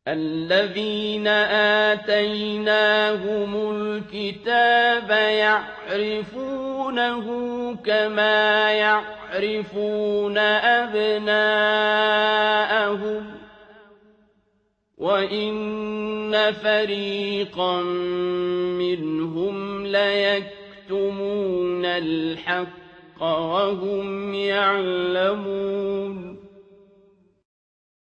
الذين آتيناهم الكتاب يعرفونه كما يعرفون أبناءهم وإن فريقا منهم ليكتمون الحق وهم يعلمون